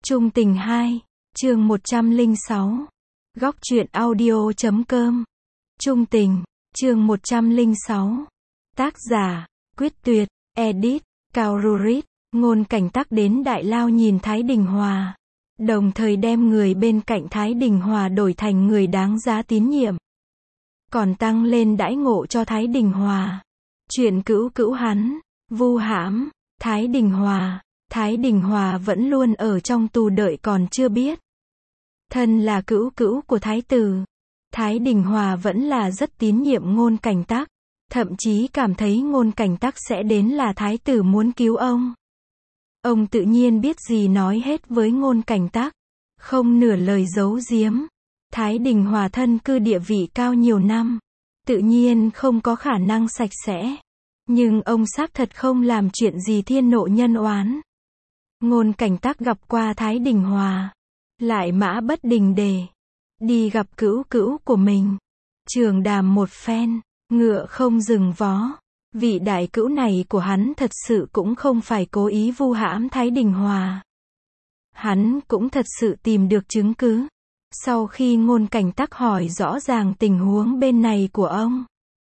Trung tình 2, chương 106. Góc truyện audio.com. Trung tình, chương 106. Tác giả, Quyết Tuyệt, edit, Cao Rurit, ngôn cảnh tác đến Đại Lao nhìn Thái Đình Hòa. Đồng thời đem người bên cạnh Thái Đình Hòa đổi thành người đáng giá tín nhiệm. Còn tăng lên đãi ngộ cho Thái Đình Hòa. Chuyện cữu cữu hắn, vu hãm, Thái Đình Hòa. Thái Đình Hòa vẫn luôn ở trong tù đợi còn chưa biết. Thân là cữu cữu của Thái tử. Thái Đình Hòa vẫn là rất tín nhiệm ngôn cảnh tác. Thậm chí cảm thấy ngôn cảnh tác sẽ đến là Thái tử muốn cứu ông. Ông tự nhiên biết gì nói hết với ngôn cảnh tác. Không nửa lời giấu giếm. Thái Đình Hòa thân cư địa vị cao nhiều năm. Tự nhiên không có khả năng sạch sẽ. Nhưng ông xác thật không làm chuyện gì thiên nộ nhân oán. Ngôn cảnh tác gặp qua Thái Đình Hòa. Lại mã bất đình đề. Đi gặp cữu cữu của mình. Trường đàm một phen. Ngựa không dừng vó. Vị đại cữu này của hắn thật sự cũng không phải cố ý vu hãm Thái Đình Hòa. Hắn cũng thật sự tìm được chứng cứ. Sau khi ngôn cảnh tác hỏi rõ ràng tình huống bên này của ông.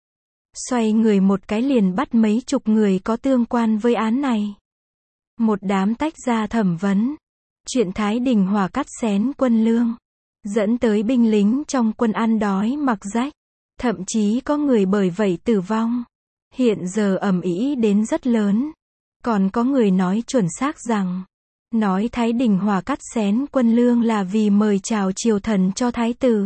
Xoay người một cái liền bắt mấy chục người có tương quan với án này. Một đám tách ra thẩm vấn. Chuyện Thái Đình Hòa cắt xén quân lương. Dẫn tới binh lính trong quân ăn đói mặc rách. Thậm chí có người bởi vậy tử vong. Hiện giờ ầm ĩ đến rất lớn. Còn có người nói chuẩn xác rằng. Nói Thái Đình Hòa cắt xén quân lương là vì mời chào triều thần cho Thái tử.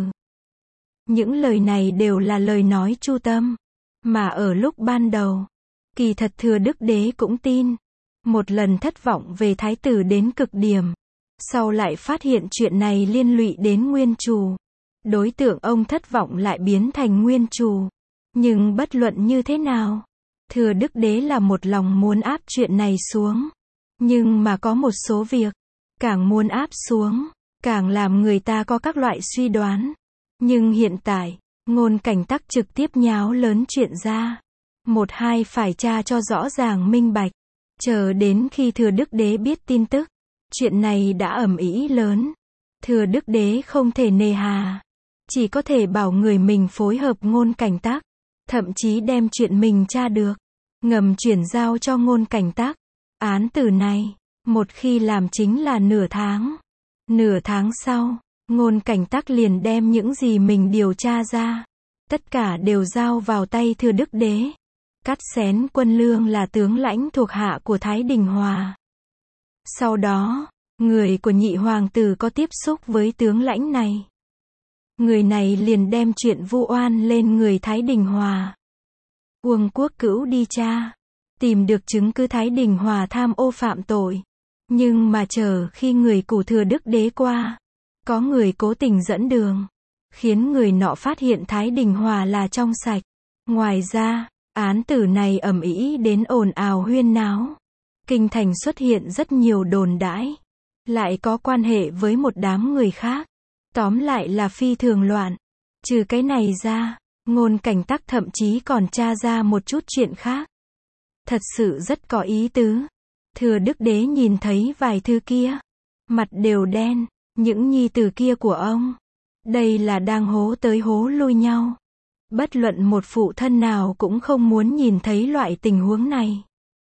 Những lời này đều là lời nói chu tâm. Mà ở lúc ban đầu. Kỳ thật Thừa Đức Đế cũng tin. Một lần thất vọng về Thái tử đến cực điểm. Sau lại phát hiện chuyện này liên lụy đến Nguyên Trù. Đối tượng ông thất vọng lại biến thành Nguyên Trù. Nhưng bất luận như thế nào, Thừa Đức Đế là một lòng muốn áp chuyện này xuống. Nhưng mà có một số việc, càng muốn áp xuống, càng làm người ta có các loại suy đoán. Nhưng hiện tại, ngôn cảnh tác trực tiếp nháo lớn chuyện ra. Một hai phải tra cho rõ ràng minh bạch. Chờ đến khi Thừa Đức Đế biết tin tức, chuyện này đã ầm ĩ lớn. Thừa Đức Đế không thể nề hà. Chỉ có thể bảo người mình phối hợp ngôn cảnh tác. Thậm chí đem chuyện mình tra được. Ngầm chuyển giao cho ngôn cảnh tác. Án tử này, một khi làm chính là nửa tháng. Nửa tháng sau, ngôn cảnh tác liền đem những gì mình điều tra ra. Tất cả đều giao vào tay Thừa Đức Đế. Cắt xén quân lương là tướng lãnh thuộc hạ của Thái Đình Hòa. Sau đó, người của nhị hoàng tử có tiếp xúc với tướng lãnh này. Người này liền đem chuyện vu oan lên người Thái Đình Hòa. Uông Quốc Cữu đi tra. Tìm được chứng cứ Thái Đình Hòa tham ô phạm tội. Nhưng mà chờ khi người của Thừa Đức Đế qua. Có người cố tình dẫn đường. Khiến người nọ phát hiện Thái Đình Hòa là trong sạch. Ngoài ra, án tử này ầm ĩ đến ồn ào huyên náo. Kinh thành xuất hiện rất nhiều đồn đãi. Lại có quan hệ với một đám người khác. Tóm lại là phi thường loạn. Trừ cái này ra, ngôn cảnh tác thậm chí còn tra ra một chút chuyện khác. Thật sự rất có ý tứ. Thừa Đức Đế nhìn thấy vài thứ kia. Mặt đều đen, những nhi tử kia của ông. Đây là đang hố tới hố lui nhau. Bất luận một phụ thân nào cũng không muốn nhìn thấy loại tình huống này.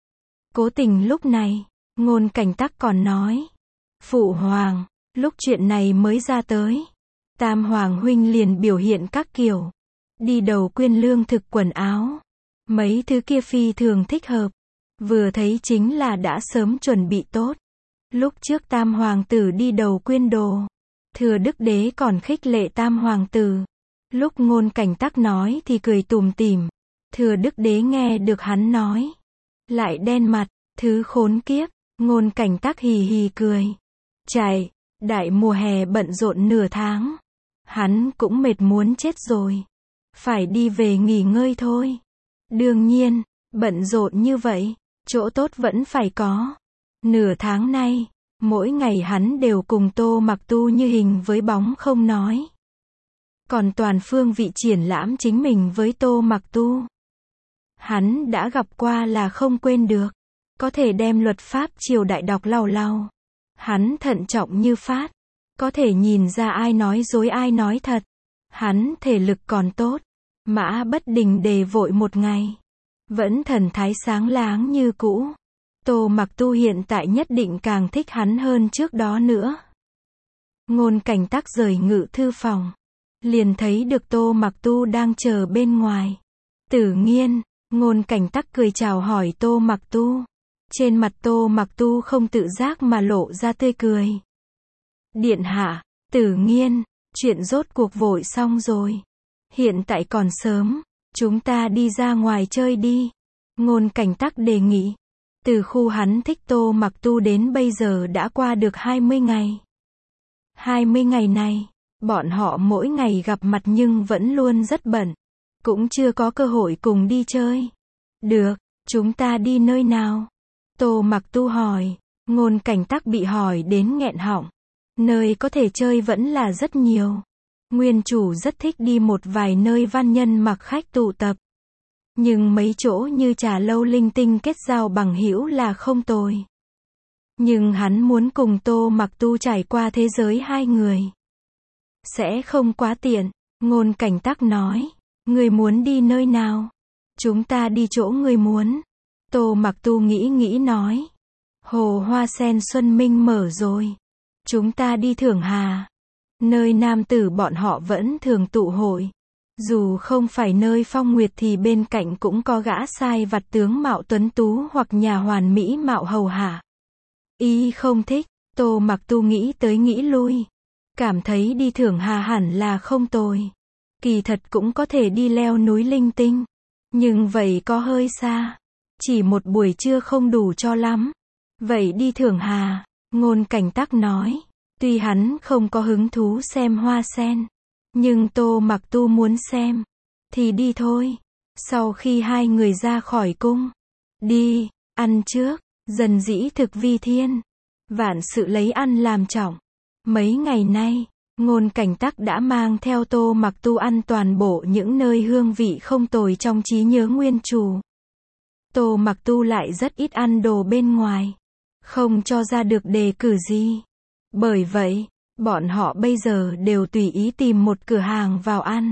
Cố tình lúc này, ngôn cảnh tác còn nói. Phụ hoàng, lúc chuyện này mới ra tới. Tam hoàng huynh liền biểu hiện các kiểu. Đi đầu quyên lương thực quần áo. Mấy thứ kia phi thường thích hợp. Vừa thấy chính là đã sớm chuẩn bị tốt. Lúc trước tam hoàng tử đi đầu quyên đồ. Thừa Đức Đế còn khích lệ tam hoàng tử. Lúc ngôn cảnh tác nói thì cười tủm tỉm. Thừa Đức Đế nghe được hắn nói. Lại đen mặt, thứ khốn kiếp. Ngôn cảnh tác hì hì cười. Chạy, đại mùa hè bận rộn nửa tháng. Hắn cũng mệt muốn chết rồi. Phải đi về nghỉ ngơi thôi. Đương nhiên, bận rộn như vậy, chỗ tốt vẫn phải có. Nửa tháng nay, mỗi ngày hắn đều cùng Tô Mặc Tu như hình với bóng không nói. Còn toàn phương vị triển lãm chính mình với Tô Mặc Tu. Hắn đã gặp qua là không quên được. Có thể đem luật pháp triều đại đọc lau lau. Hắn thận trọng như phát. Có thể nhìn ra ai nói dối ai nói thật. Hắn thể lực còn tốt. Mã Bất Đình đề vội một ngày. Vẫn thần thái sáng láng như cũ. Tô Mặc Tu hiện tại nhất định càng thích hắn hơn trước đó nữa. Ngôn Cảnh Tắc rời ngự thư phòng. Liền thấy được Tô Mặc Tu đang chờ bên ngoài. Tử Nghiên, Ngôn Cảnh Tắc cười chào hỏi Tô Mặc Tu. Trên mặt Tô Mặc Tu không tự giác mà lộ ra tươi cười. Điện hạ, Tử Nghiên, chuyện rốt cuộc vội xong rồi. Hiện tại còn sớm, chúng ta đi ra ngoài chơi đi. Ngôn Cảnh Tắc đề nghị. Từ khu hắn thích Tô Mặc Tu đến bây giờ đã qua được 20 ngày. 20 ngày này, bọn họ mỗi ngày gặp mặt nhưng vẫn luôn rất bận. Cũng chưa có cơ hội cùng đi chơi. Được, chúng ta đi nơi nào? Tô Mặc Tu hỏi. Ngôn Cảnh Tắc bị hỏi đến nghẹn họng. Nơi có thể chơi vẫn là rất nhiều. Nguyên chủ rất thích đi một vài nơi văn nhân mặc khách tụ tập. Nhưng mấy chỗ như trà lâu linh tinh kết giao bằng hữu là không tồi. Nhưng hắn muốn cùng Tô Mặc Tu trải qua thế giới hai người. Sẽ không quá tiện. Ngôn Cảnh Tắc nói. Người muốn đi nơi nào? Chúng ta đi chỗ người muốn. Tô Mặc Tu nghĩ nói. Hồ Hoa Sen Xuân Minh mở rồi. Chúng ta đi Thưởng Hà. Nơi nam tử bọn họ vẫn thường tụ hội. Dù không phải nơi phong nguyệt thì bên cạnh cũng có gã sai vặt tướng mạo tuấn tú hoặc nhà hoàn mỹ mạo hầu hạ. Y không thích. Tô Mặc Tu nghĩ tới nghĩ lui. Cảm thấy đi Thưởng Hà hẳn là không tồi. Kỳ thật cũng có thể đi leo núi linh tinh. Nhưng vậy có hơi xa. Chỉ một buổi trưa không đủ cho lắm. Vậy đi Thưởng Hà. Ngôn Cảnh Tắc nói. Tuy hắn không có hứng thú xem hoa sen. Nhưng Tô Mặc Tu muốn xem. Thì đi thôi. Sau khi hai người ra khỏi cung. Đi, ăn trước. Dần dĩ thực vi thiên. Vạn sự lấy ăn làm trọng. Mấy ngày nay, Ngôn Cảnh Tắc đã mang theo Tô Mặc Tu ăn toàn bộ những nơi hương vị không tồi trong trí nhớ nguyên chủ. Tô Mặc Tu lại rất ít ăn đồ bên ngoài. Không cho ra được đề cử gì. Bởi vậy, bọn họ bây giờ đều tùy ý tìm một cửa hàng vào ăn.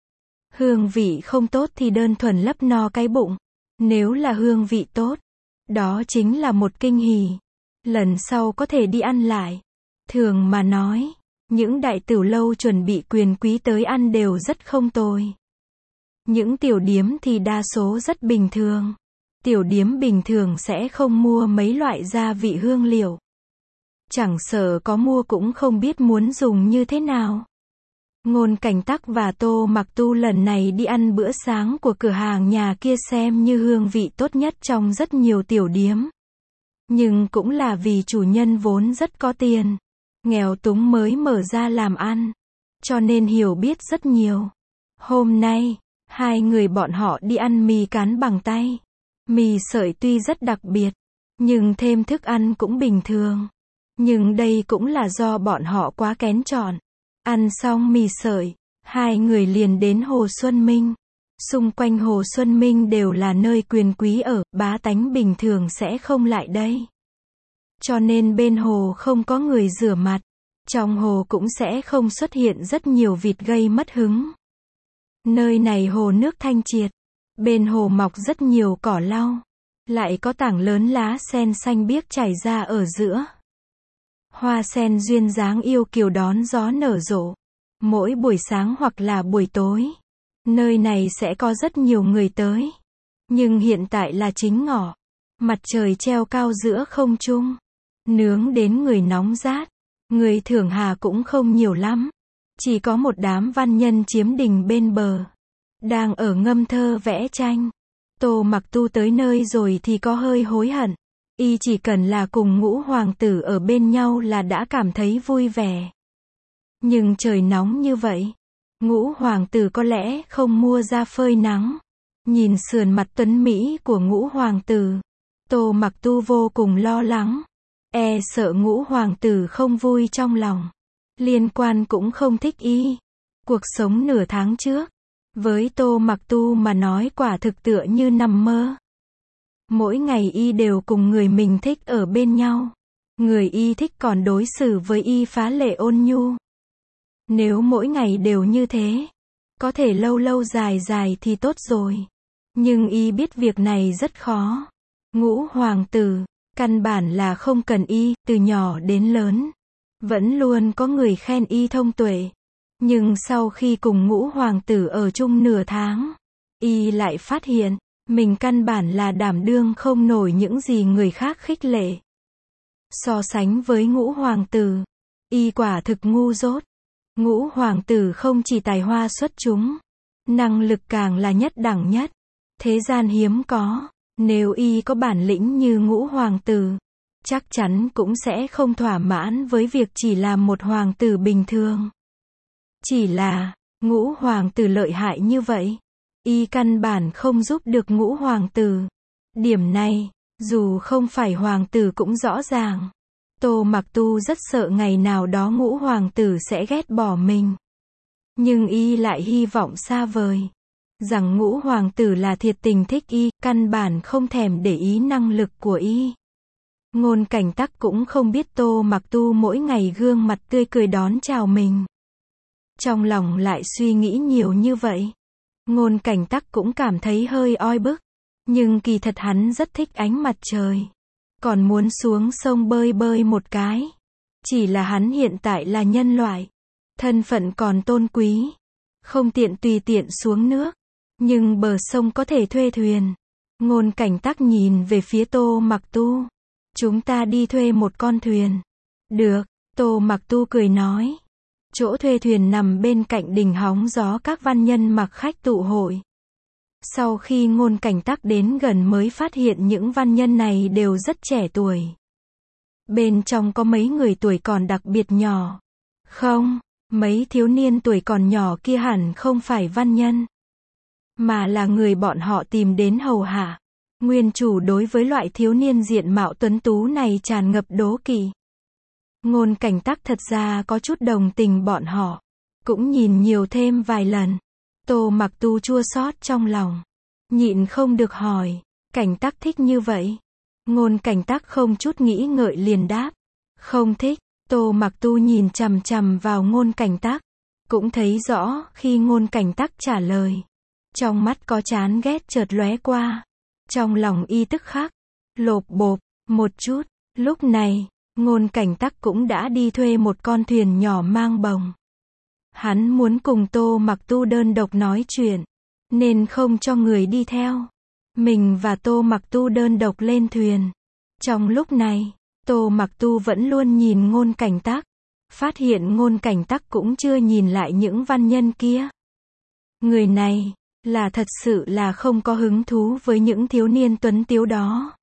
Hương vị không tốt thì đơn thuần lấp no cái bụng. Nếu là hương vị tốt, đó chính là một kinh hỉ. Lần sau có thể đi ăn lại. Thường mà nói, những đại tửu lâu chuẩn bị quyền quý tới ăn đều rất không tồi. Những tiểu điếm thì đa số rất bình thường. Tiểu điếm bình thường sẽ không mua mấy loại gia vị hương liệu. Chẳng sợ có mua cũng không biết muốn dùng như thế nào. Ngôn Cảnh Tắc và Tô Mặc Tu lần này đi ăn bữa sáng của cửa hàng nhà kia xem như hương vị tốt nhất trong rất nhiều tiểu điếm. Nhưng cũng là vì chủ nhân vốn rất có tiền. Nghèo túng mới mở ra làm ăn. Cho nên hiểu biết rất nhiều. Hôm nay, hai người bọn họ đi ăn mì cán bằng tay. Mì sợi tuy rất đặc biệt. Nhưng thêm thức ăn cũng bình thường. Nhưng đây cũng là do bọn họ quá kén chọn. Ăn xong mì sợi, hai người liền đến Hồ Xuân Minh. Xung quanh Hồ Xuân Minh đều là nơi quyền quý ở, bá tánh bình thường sẽ không lại đây. Cho nên bên hồ không có người rửa mặt. Trong hồ cũng sẽ không xuất hiện rất nhiều vịt gây mất hứng. Nơi này hồ nước thanh triệt. Bên hồ mọc rất nhiều cỏ lau. Lại có tảng lớn lá sen xanh biếc chảy ra ở giữa. Hoa sen duyên dáng yêu kiều đón gió nở rộ. Mỗi buổi sáng hoặc là buổi tối, nơi này sẽ có rất nhiều người tới. Nhưng hiện tại là chính ngọ. Mặt trời treo cao giữa không trung. Nướng đến người nóng rát. Người Thưởng Hà cũng không nhiều lắm. Chỉ có một đám văn nhân chiếm đình bên bờ. Đang ở ngâm thơ vẽ tranh. Tô Mặc Tu tới nơi rồi thì có hơi hối hận. Y chỉ cần là cùng Ngũ hoàng tử ở bên nhau là đã cảm thấy vui vẻ. Nhưng trời nóng như vậy. Ngũ hoàng tử có lẽ không mua ra phơi nắng. Nhìn sườn mặt tuấn Mỹ của Ngũ hoàng tử. Tô Mặc Tu vô cùng lo lắng. E sợ Ngũ hoàng tử không vui trong lòng. Liên quan cũng không thích y. Cuộc sống nửa tháng trước. Với Tô Mặc Tu mà nói quả thực tựa như nằm mơ. Mỗi ngày y đều cùng người mình thích ở bên nhau. Người y thích còn đối xử với y phá lệ ôn nhu. Nếu mỗi ngày đều như thế, có thể lâu lâu dài dài thì tốt rồi. Nhưng y biết việc này rất khó. Ngũ hoàng tử, căn bản là không cần y, từ nhỏ đến lớn. Vẫn luôn có người khen y thông tuệ. Nhưng sau khi cùng ngũ hoàng tử ở chung nửa tháng, y lại phát hiện, mình căn bản là đảm đương không nổi những gì người khác khích lệ. So sánh với ngũ hoàng tử, y quả thực ngu dốt. Ngũ hoàng tử không chỉ tài hoa xuất chúng, năng lực càng là nhất đẳng nhất. Thế gian hiếm có, nếu y có bản lĩnh như ngũ hoàng tử, chắc chắn cũng sẽ không thỏa mãn với việc chỉ là một hoàng tử bình thường. Chỉ là, ngũ hoàng tử lợi hại như vậy, y căn bản không giúp được ngũ hoàng tử. Điểm này, dù không phải hoàng tử cũng rõ ràng. Tô Mặc Tu rất sợ ngày nào đó ngũ hoàng tử sẽ ghét bỏ mình. Nhưng y lại hy vọng xa vời, rằng ngũ hoàng tử là thiệt tình thích y, căn bản không thèm để ý năng lực của y. Ngôn Cảnh Tắc cũng không biết Tô Mặc Tu mỗi ngày gương mặt tươi cười đón chào mình. Trong lòng lại suy nghĩ nhiều như vậy. Ngôn Cảnh Tắc cũng cảm thấy hơi oi bức. Nhưng kỳ thật hắn rất thích ánh mặt trời. Còn muốn xuống sông bơi bơi một cái. Chỉ là hắn hiện tại là nhân loại. Thân phận còn tôn quý. Không tiện tùy tiện xuống nước. Nhưng bờ sông có thể thuê thuyền. Ngôn Cảnh Tắc nhìn về phía Tô Mặc Tu. Chúng ta đi thuê một con thuyền. Được, Tô Mặc Tu cười nói. Chỗ thuê thuyền nằm bên cạnh đình hóng gió các văn nhân mặc khách tụ hội. Sau khi Ngôn Cảnh Tắc đến gần mới phát hiện những văn nhân này đều rất trẻ tuổi. Bên trong có mấy người tuổi còn đặc biệt nhỏ. Không, mấy thiếu niên tuổi còn nhỏ kia hẳn không phải văn nhân, mà là người bọn họ tìm đến hầu hạ. Nguyên chủ đối với loại thiếu niên diện mạo tuấn tú này tràn ngập đố kỵ. Ngôn Cảnh Tắc thật ra có chút đồng tình bọn họ. Cũng nhìn nhiều thêm vài lần. Tô Mặc Tu chua xót trong lòng. Nhịn không được hỏi. Cảnh Tắc thích như vậy? Ngôn Cảnh Tắc không chút nghĩ ngợi liền đáp. Không thích. Tô Mặc Tu nhìn chằm chằm vào Ngôn Cảnh Tắc. Cũng thấy rõ khi Ngôn Cảnh Tắc trả lời. Trong mắt có chán ghét chợt lóe qua. Trong lòng y tức khắc lộp bộp một chút. Lúc này, Ngôn Cảnh Tắc cũng đã đi thuê một con thuyền nhỏ mang bồng. Hắn muốn cùng Tô Mặc Tu đơn độc nói chuyện, nên không cho người đi theo. Mình và Tô Mặc Tu đơn độc lên thuyền. Trong lúc này, Tô Mặc Tu vẫn luôn nhìn Ngôn Cảnh Tắc. Phát hiện Ngôn Cảnh Tắc cũng chưa nhìn lại những văn nhân kia. Người này, là thật sự là không có hứng thú với những thiếu niên tuấn tiếu đó.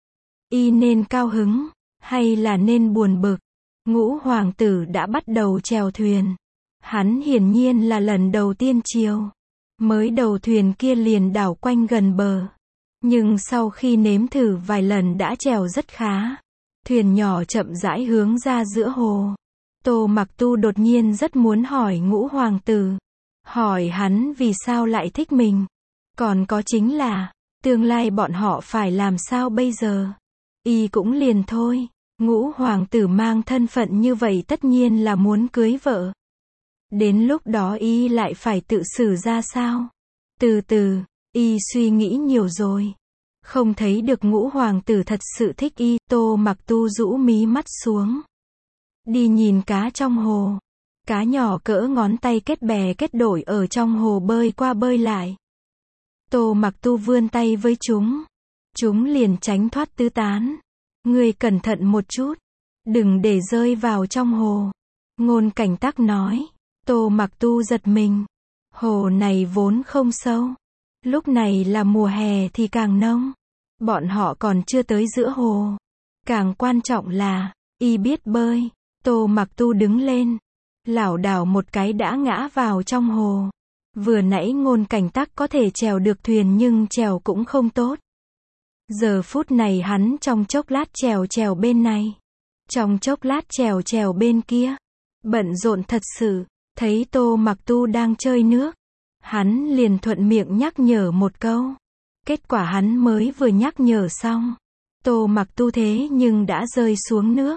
Y nên cao hứng, hay là nên buồn bực? Ngũ hoàng tử đã bắt đầu chèo thuyền. Hắn hiển nhiên là lần đầu tiên chiều. Mới đầu thuyền kia liền đảo quanh gần bờ. Nhưng sau khi nếm thử vài lần đã chèo rất khá. Thuyền nhỏ chậm rãi hướng ra giữa hồ. Tô Mặc Tu đột nhiên rất muốn hỏi ngũ hoàng tử. Hỏi hắn vì sao lại thích mình. Còn có chính là, tương lai bọn họ phải làm sao bây giờ? Y cũng liền thôi. Ngũ hoàng tử mang thân phận như vậy tất nhiên là muốn cưới vợ. Đến lúc đó y lại phải tự xử ra sao? Từ từ, y suy nghĩ nhiều rồi. Không thấy được ngũ hoàng tử thật sự thích y. Tô Mặc Tu rũ mí mắt xuống. Đi nhìn cá trong hồ. Cá nhỏ cỡ ngón tay kết bè kết đội ở trong hồ bơi qua bơi lại. Tô Mặc Tu vươn tay với chúng. Chúng liền tránh thoát tứ tán. Ngươi cẩn thận một chút. Đừng để rơi vào trong hồ. Ngôn Cảnh Tắc nói. Tô Mặc Tu giật mình. Hồ này vốn không sâu. Lúc này là mùa hè thì càng nông. Bọn họ còn chưa tới giữa hồ. Càng quan trọng là, y biết bơi. Tô Mặc Tu đứng lên. Lảo đảo một cái đã ngã vào trong hồ. Vừa nãy Ngôn Cảnh Tắc có thể chèo được thuyền nhưng chèo cũng không tốt. Giờ phút này hắn trong chốc lát chèo bên này. Trong chốc lát chèo bên kia. Bận rộn thật sự. Thấy Tô Mặc Tu đang chơi nước. Hắn liền thuận miệng nhắc nhở một câu. Kết quả hắn mới vừa nhắc nhở xong. Tô Mặc Tu thế nhưng đã rơi xuống nước.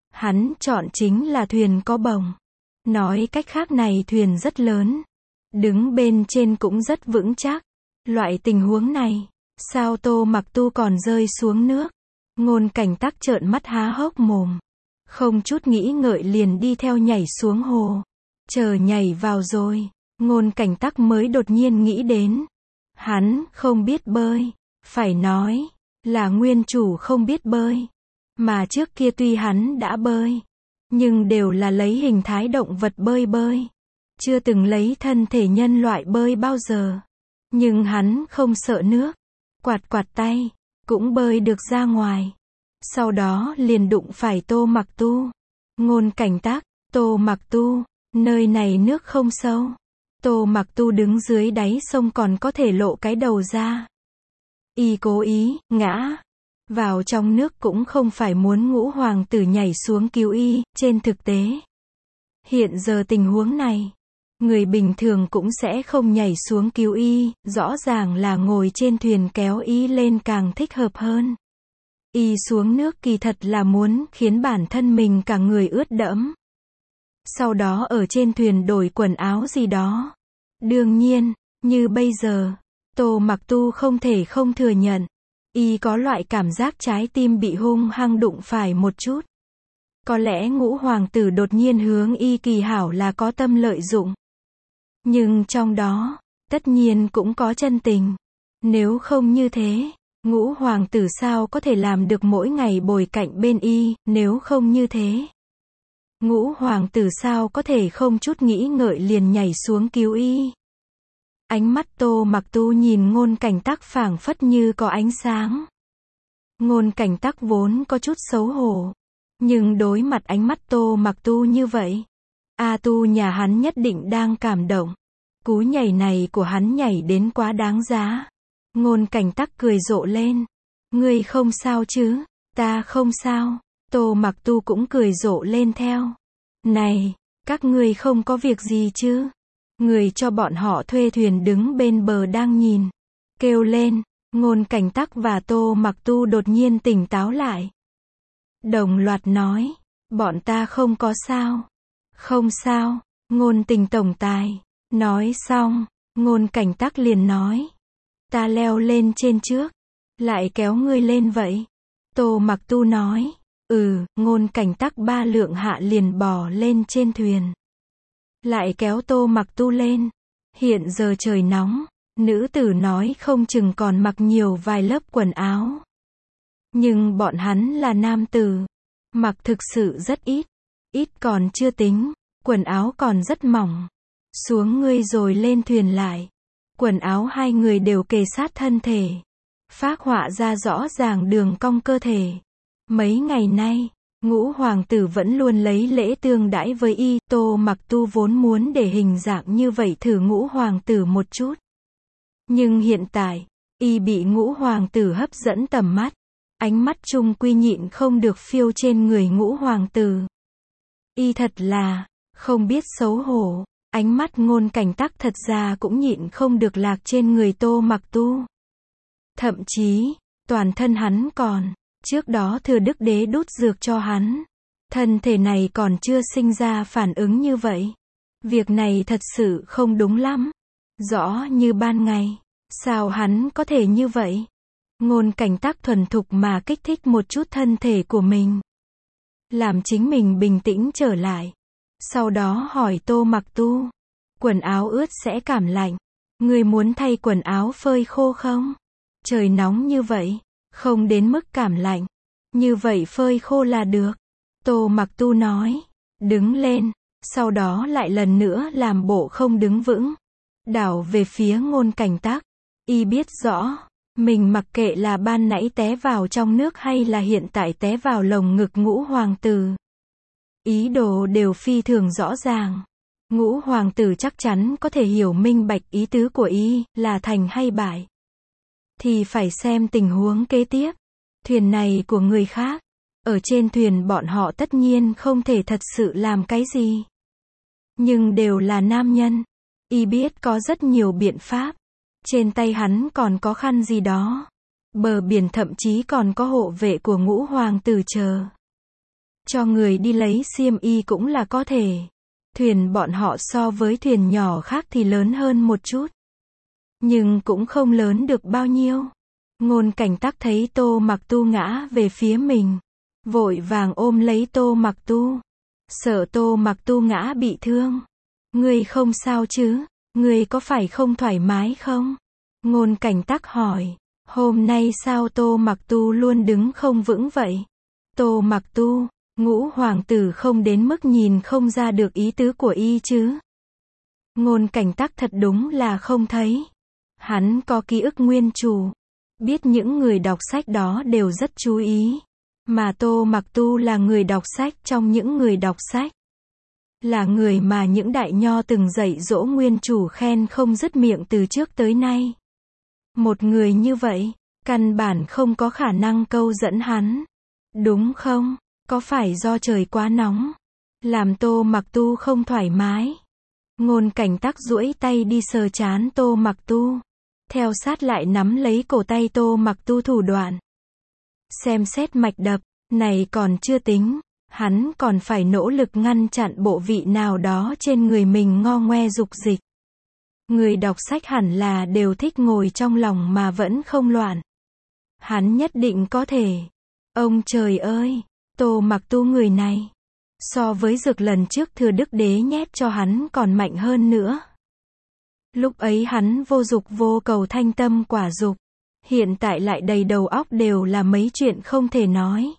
Hắn chọn chính là thuyền có bồng. Nói cách khác này thuyền rất lớn. Đứng bên trên cũng rất vững chắc. Loại tình huống này, sao Tô Mặc Tu còn rơi xuống nước? Ngôn Cảnh Tắc trợn mắt há hốc mồm. Không chút nghĩ ngợi liền đi theo nhảy xuống hồ. Chờ nhảy vào rồi, Ngôn Cảnh Tắc mới đột nhiên nghĩ đến. Hắn không biết bơi. Phải nói, là nguyên chủ không biết bơi. Mà trước kia tuy hắn đã bơi, nhưng đều là lấy hình thái động vật bơi. Chưa từng lấy thân thể nhân loại bơi bao giờ. Nhưng hắn không sợ nước. Quạt tay, cũng bơi được ra ngoài. Sau đó liền đụng phải Tô Mặc Tu. Ngôn Cảnh Tắc, Tô Mặc Tu, nơi này nước không sâu. Tô Mặc Tu đứng dưới đáy sông còn có thể lộ cái đầu ra. Y cố ý, ngã vào trong nước cũng không phải muốn Ngũ Hoàng tử nhảy xuống cứu y, trên thực tế. Hiện giờ tình huống này, người bình thường cũng sẽ không nhảy xuống cứu y, rõ ràng là ngồi trên thuyền kéo y lên càng thích hợp hơn. Y xuống nước kỳ thật là muốn khiến bản thân mình cả người ướt đẫm. Sau đó ở trên thuyền đổi quần áo gì đó. Đương nhiên, như bây giờ, Tô Mặc Tu không thể không thừa nhận. Y có loại cảm giác trái tim bị hung hăng đụng phải một chút. Có lẽ Ngũ Hoàng tử đột nhiên hướng y kỳ hảo là có tâm lợi dụng. Nhưng trong đó, tất nhiên cũng có chân tình. Nếu không như thế, Ngũ Hoàng tử sao có thể làm được mỗi ngày bồi cạnh bên y, nếu không như thế. Ngũ Hoàng tử sao có thể không chút nghĩ ngợi liền nhảy xuống cứu y. Ánh mắt Tô Mặc Tu nhìn Ngôn Cảnh Tắc phảng phất như có ánh sáng. Ngôn Cảnh Tắc vốn có chút xấu hổ. Nhưng đối mặt ánh mắt Tô Mặc Tu như vậy, A Tu nhà hắn nhất định đang cảm động. Cú nhảy này của hắn nhảy đến quá đáng giá. Ngôn Cảnh Tắc cười rộ lên. Ngươi không sao chứ? Ta không sao. Tô Mặc Tu cũng cười rộ lên theo. Này, các ngươi không có việc gì chứ? Người cho bọn họ thuê thuyền đứng bên bờ đang nhìn. Kêu lên. Ngôn Cảnh Tắc và Tô Mặc Tu đột nhiên tỉnh táo lại. Đồng loạt nói. Bọn ta không có sao. Không sao. Ngôn Tình tổng tài. Nói xong, Ngôn Cảnh Tắc liền nói. Ta leo lên trên trước. Lại kéo ngươi lên vậy. Tô Mặc Tu nói. Ngôn Cảnh Tắc 3 lượng hạ liền bò lên trên thuyền. Lại kéo Tô Mặc Tu lên. Hiện giờ trời nóng. Nữ tử nói không chừng còn mặc nhiều vài lớp quần áo. Nhưng bọn hắn là nam tử. Mặc thực sự rất ít. Ít còn chưa tính. Quần áo còn rất mỏng. Xuống ngươi rồi lên thuyền lại. Quần áo hai người đều kề sát thân thể. Phác họa ra rõ ràng đường cong cơ thể. Mấy ngày nay, Ngũ Hoàng tử vẫn luôn lấy lễ tương đãi với y. Tô Mặc Tu vốn muốn để hình dạng như vậy thử Ngũ Hoàng tử một chút. Nhưng hiện tại, y bị Ngũ Hoàng tử hấp dẫn tầm mắt. Ánh mắt trung quy nhịn không được phiêu trên người Ngũ Hoàng tử. Y thật là không biết xấu hổ. Ánh mắt Ngôn Cảnh Tắc thật ra cũng nhịn không được lạc trên người Tô Mặc Tu. Thậm chí, toàn thân hắn còn, trước đó Thừa Đức Đế đút dược cho hắn. Thân thể này còn chưa sinh ra phản ứng như vậy. Việc này thật sự không đúng lắm. Rõ như ban ngày. Sao hắn có thể như vậy? Ngôn Cảnh Tắc thuần thục mà kích thích một chút thân thể của mình. Làm chính mình bình tĩnh trở lại. Sau đó hỏi Tô Mặc Tu. Quần áo ướt sẽ cảm lạnh. Ngươi muốn thay quần áo phơi khô không? Trời nóng như vậy. Không đến mức cảm lạnh. Như vậy phơi khô là được. Tô Mặc Tu nói. Đứng lên. Sau đó lại lần nữa làm bộ không đứng vững. Đảo về phía Ngôn Cảnh Tắc. Y biết rõ. Mình mặc kệ là ban nãy té vào trong nước hay là hiện tại té vào lồng ngực Ngũ Hoàng tử. Ý đồ đều phi thường rõ ràng. Ngũ Hoàng tử chắc chắn có thể hiểu minh bạch ý tứ của y, là thành hay bại. Thì phải xem tình huống kế tiếp. Thuyền này của người khác. Ở trên thuyền bọn họ tất nhiên không thể thật sự làm cái gì. Nhưng đều là nam nhân. Y biết có rất nhiều biện pháp. Trên tay hắn còn có khăn gì đó. Bờ biển thậm chí còn có hộ vệ của Ngũ Hoàng tử chờ. cho người đi lấy xiêm y cũng là có thể. Thuyền bọn họ so với thuyền nhỏ khác thì lớn hơn một chút. Nhưng cũng không lớn được bao nhiêu. Ngôn Cảnh Tắc thấy Tô Mặc Tu ngã về phía mình. Vội vàng ôm lấy Tô Mặc Tu. Sợ Tô Mặc Tu ngã bị thương. Ngươi không sao chứ? Ngươi có phải không thoải mái không? Ngôn Cảnh Tắc hỏi. Hôm nay sao Tô Mặc Tu luôn đứng không vững vậy? Tô Mặc Tu, Ngũ hoàng tử không đến mức nhìn không ra được ý tứ của y chứ? Ngôn Cảnh Tắc thật đúng là không thấy. Hắn có ký ức nguyên chủ. Biết những người đọc sách đó đều rất chú ý. Mà Tô Mặc Tu là người đọc sách trong những người đọc sách. Là người mà những đại nho từng dạy dỗ nguyên chủ khen không dứt miệng từ trước tới nay. Một người như vậy, căn bản không có khả năng câu dẫn hắn. Đúng không? Có phải do trời quá nóng, làm Tô Mặc Tu không thoải mái? Ngôn Cảnh Tắc duỗi tay đi sờ trán Tô Mặc Tu. Theo sát lại nắm lấy cổ tay Tô Mặc Tu thủ đoạn. Xem xét mạch đập, này còn chưa tính. Hắn còn phải nỗ lực ngăn chặn bộ vị nào đó trên người mình ngo ngoe dục dịch. Người đọc sách hẳn là đều thích ngồi trong lòng mà vẫn không loạn. Hắn nhất định có thể. Ông trời ơi, Tô Mặc Tu người này, so với dược lần trước Thừa Đức Đế nhét cho hắn còn mạnh hơn nữa. Lúc ấy hắn vô dục vô cầu thanh tâm quả dục. Hiện tại lại đầy đầu óc đều là mấy chuyện không thể nói.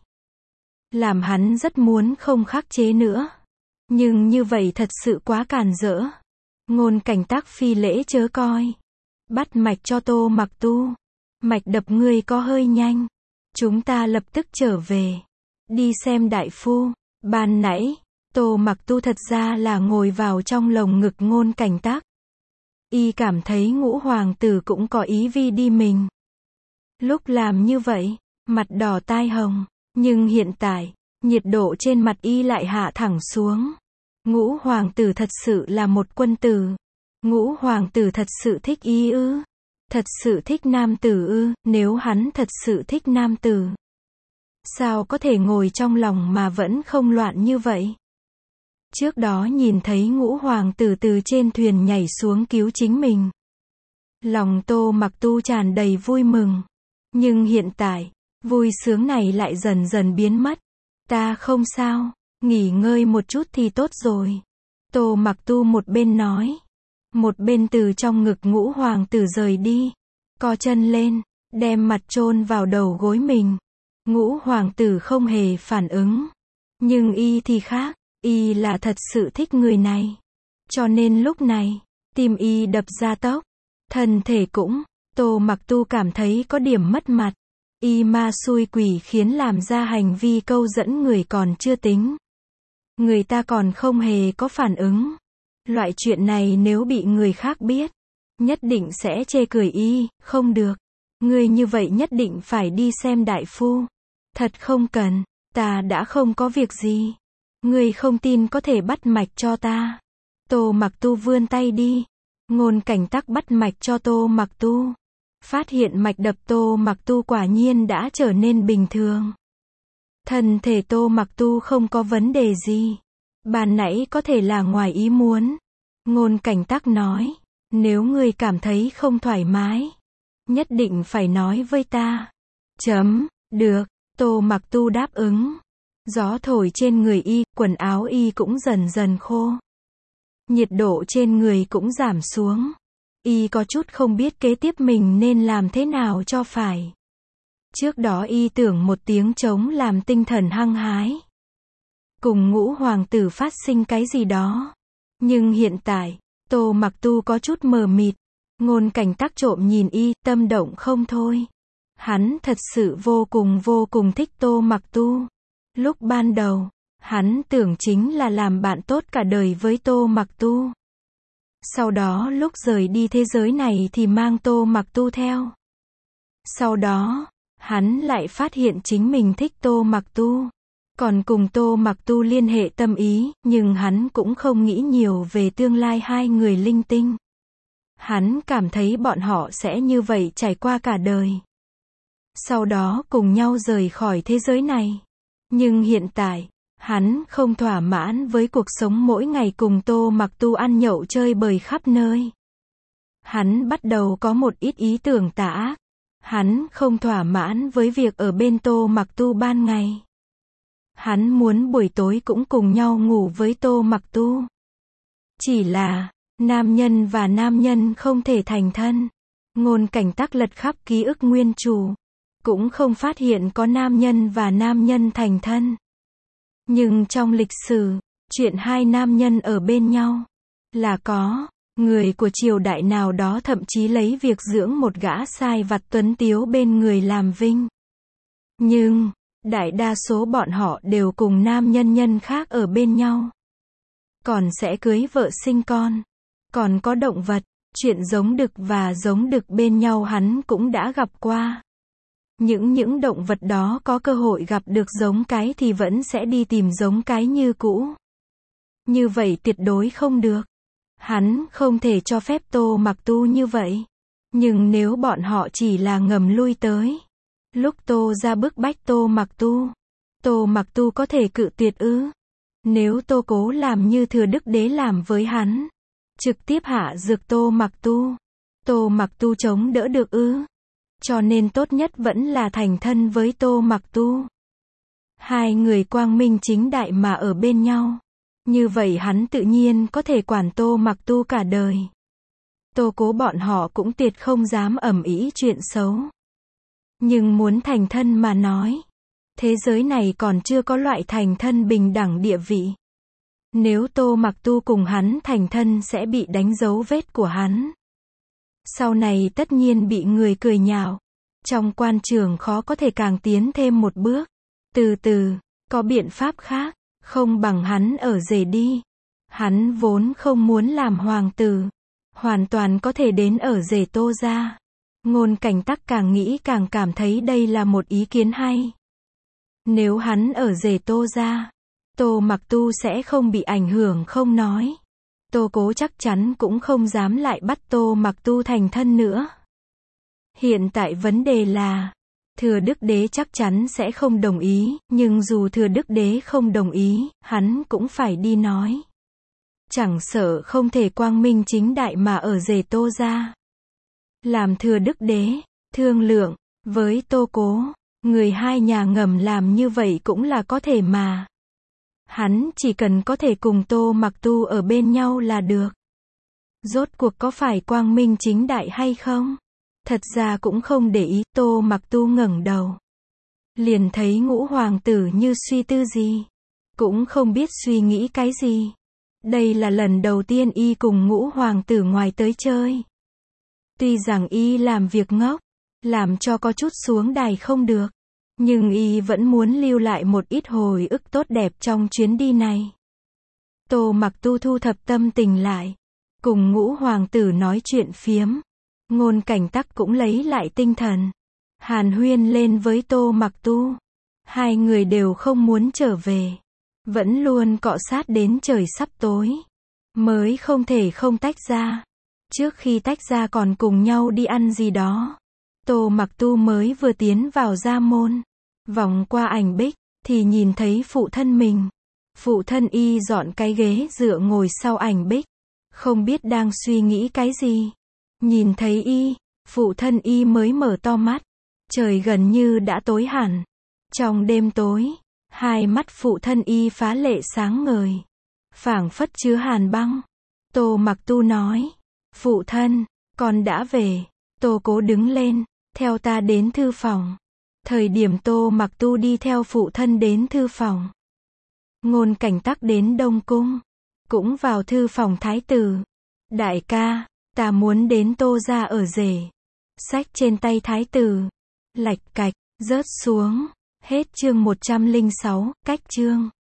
Làm hắn rất muốn không khắc chế nữa. Nhưng như vậy thật sự quá càn rỡ. Ngôn Cảnh Tắc phi lễ chớ coi. Bắt mạch cho Tô Mặc Tu. Mạch đập ngươi có hơi nhanh. Chúng ta lập tức trở về. Đi xem đại phu. Ban nãy, Tô Mặc Tu thật ra là ngồi vào trong lồng ngực Ngôn Cảnh Tắc. Y cảm thấy Ngũ hoàng tử cũng có ý vi đi mình. Lúc làm như vậy, mặt đỏ tai hồng. Nhưng hiện tại, nhiệt độ trên mặt y lại hạ thẳng xuống. Ngũ hoàng tử thật sự là một quân tử. Ngũ hoàng tử thật sự thích y ư? Thật sự thích nam tử ư? Nếu hắn thật sự thích nam tử, sao có thể ngồi trong lòng mà vẫn không loạn như vậy? Trước đó nhìn thấy Ngũ hoàng tử từ trên thuyền nhảy xuống cứu chính mình. Lòng Tô Mặc Tu tràn đầy vui mừng. Nhưng hiện tại, vui sướng này lại dần dần biến mất. Ta không sao, nghỉ ngơi một chút thì tốt rồi. Tô Mặc Tu một bên nói, một bên từ trong ngực Ngũ hoàng tử rời đi. Co chân lên, đem mặt chôn vào đầu gối mình. Ngũ hoàng tử không hề phản ứng. Nhưng y thì khác, y là thật sự thích người này. Cho nên lúc này, tim y đập ra tốc. Thân thể cũng, Tô Mặc Tu cảm thấy có điểm mất mặt. Y ma xui quỷ khiến làm ra hành vi câu dẫn người còn chưa tính. Người ta còn không hề có phản ứng. Loại chuyện này nếu bị người khác biết, nhất định sẽ chê cười y, không được. Ngươi như vậy nhất định phải đi xem đại phu. Thật không cần, ta đã không có việc gì. Ngươi không tin có thể bắt mạch cho ta. Tô Mặc Tu vươn tay đi. Ngôn Cảnh Tắc bắt mạch cho Tô Mặc Tu. Phát hiện mạch đập Tô Mặc Tu quả nhiên đã trở nên bình thường. Thân thể Tô Mặc Tu không có vấn đề gì. Ban nãy có thể là ngoài ý muốn. Ngôn Cảnh Tắc nói, nếu ngươi cảm thấy không thoải mái, nhất định phải nói với ta. Được, Tô Mặc Tu đáp ứng. Gió thổi trên người y, quần áo y cũng dần dần khô. Nhiệt độ trên người cũng giảm xuống. Y có chút không biết kế tiếp mình nên làm thế nào cho phải. Trước đó y tưởng một tiếng trống làm tinh thần hăng hái. Cùng Ngũ hoàng tử phát sinh cái gì đó. Nhưng hiện tại, Tô Mặc Tu có chút mờ mịt. Ngôn Cảnh Tắc trộm nhìn y, tâm động không thôi. Hắn thật sự vô cùng thích Tô Mặc Tu. Lúc ban đầu, hắn tưởng chính là làm bạn tốt cả đời với Tô Mặc Tu. Sau đó lúc rời đi thế giới này thì mang Tô Mặc Tu theo. Sau đó, hắn lại phát hiện chính mình thích Tô Mặc Tu. Còn cùng Tô Mặc Tu liên hệ tâm ý, nhưng hắn cũng không nghĩ nhiều về tương lai hai người linh tinh. Hắn cảm thấy bọn họ sẽ như vậy trải qua cả đời. Sau đó cùng nhau rời khỏi thế giới này. Nhưng hiện tại, Hắn không thỏa mãn với cuộc sống mỗi ngày cùng Tô Mặc Tu ăn nhậu chơi bời khắp nơi. Hắn bắt đầu có một ít ý tưởng tà ác. Hắn không thỏa mãn với việc ở bên Tô Mặc Tu ban ngày. Hắn muốn buổi tối cũng cùng nhau ngủ với Tô Mặc Tu. Chỉ là, nam nhân và nam nhân không thể thành thân. Ngôn Cảnh Tắc lật khắp ký ức nguyên chủ. Cũng không phát hiện có nam nhân và nam nhân thành thân. Nhưng trong lịch sử, chuyện hai nam nhân ở bên nhau là có. Người của triều đại nào đó thậm chí lấy việc dưỡng một gã sai vặt tuấn tiếu bên người làm vinh. Nhưng, đại đa số bọn họ đều cùng nam nhân khác ở bên nhau. Còn sẽ cưới vợ sinh con. Còn có động vật, chuyện giống đực và giống đực bên nhau hắn cũng đã gặp qua. Những động vật đó có cơ hội gặp được giống cái thì vẫn sẽ đi tìm giống cái như cũ. Như vậy tuyệt đối không được. Hắn không thể cho phép Tô Mặc Tu như vậy. Nhưng nếu bọn họ chỉ là ngầm lui tới. Lúc Tô ra bức bách Tô Mặc Tu có thể cự tuyệt ư? Nếu Tô cố làm như Thừa Đức Đế làm với hắn, trực tiếp hạ dược Tô Mặc Tu chống đỡ được ư? Cho nên tốt nhất vẫn là thành thân với Tô Mặc Tu. Hai người quang minh chính đại mà ở bên nhau. Như vậy hắn tự nhiên có thể quản Tô Mặc Tu cả đời. Tô cố bọn họ cũng tuyệt không dám ầm ĩ chuyện xấu. Nhưng muốn thành thân mà nói, thế giới này còn chưa có loại thành thân bình đẳng địa vị. Nếu Tô Mặc Tu cùng hắn thành thân sẽ bị đánh dấu vết của hắn. Sau này tất nhiên bị người cười nhạo. Trong quan trường khó có thể càng tiến thêm một bước. Từ từ, có biện pháp khác, không bằng hắn ở rể đi. Hắn vốn không muốn làm hoàng tử. Hoàn toàn có thể đến ở rể Tô gia. Ngôn Cảnh Tắc càng nghĩ càng cảm thấy đây là một ý kiến hay. Nếu hắn ở rể Tô gia, Tô Mặc Tu sẽ không bị ảnh hưởng không nói. Tô cố chắc chắn cũng không dám lại bắt Tô Mặc Tu thành thân nữa. Hiện tại vấn đề là, Thừa Đức Đế chắc chắn sẽ không đồng ý, nhưng dù Thừa Đức Đế không đồng ý, hắn cũng phải đi nói. Chẳng sợ không thể quang minh chính đại mà ở rể Tô gia. Làm Thừa Đức Đế, thương lượng, với Tô cố, người hai nhà ngầm làm như vậy cũng là có thể mà. Hắn chỉ cần có thể cùng Tô Mặc Tu ở bên nhau là được. Rốt cuộc có phải quang minh chính đại hay không? Thật ra cũng không để ý. Tô Mặc Tu ngẩng đầu, liền thấy Ngũ hoàng tử như suy tư gì, cũng không biết suy nghĩ cái gì. Đây là lần đầu tiên y cùng Ngũ hoàng tử ngoài tới chơi. Tuy rằng y làm việc ngốc, làm cho có chút xuống đài không được, nhưng y vẫn muốn lưu lại một ít hồi ức tốt đẹp trong chuyến đi này. Tô Mặc Tu thu thập tâm tình lại, cùng Ngũ hoàng tử nói chuyện phiếm. Ngôn Cảnh Tắc cũng lấy lại tinh thần, hàn huyên lên với Tô Mặc Tu. Hai người đều không muốn trở về, vẫn luôn cọ sát đến trời sắp tối, mới không thể không tách ra. Trước khi tách ra còn cùng nhau đi ăn gì đó. Tô Mặc Tu mới vừa tiến vào gia môn, vòng qua ảnh bích, thì nhìn thấy phụ thân mình. Phụ thân y dọn cái ghế dựa ngồi sau ảnh bích, không biết đang suy nghĩ cái gì. Nhìn thấy y, phụ thân y mới mở to mắt. Trời gần như đã tối hẳn. Trong đêm tối, hai mắt phụ thân y phá lệ sáng ngời, phảng phất chứa hàn băng. Tô Mặc Tu nói, phụ thân, con đã về. Tô cố đứng lên, theo ta đến thư phòng. Thời điểm Tô Mặc Tu đi theo phụ thân đến thư phòng. Ngôn Cảnh Tắc đến Đông Cung, cũng vào thư phòng thái tử. Đại ca, ta muốn đến Tô gia ở rể. Sách trên tay thái tử, lạch cạch, rớt xuống. Hết chương 106, cách chương.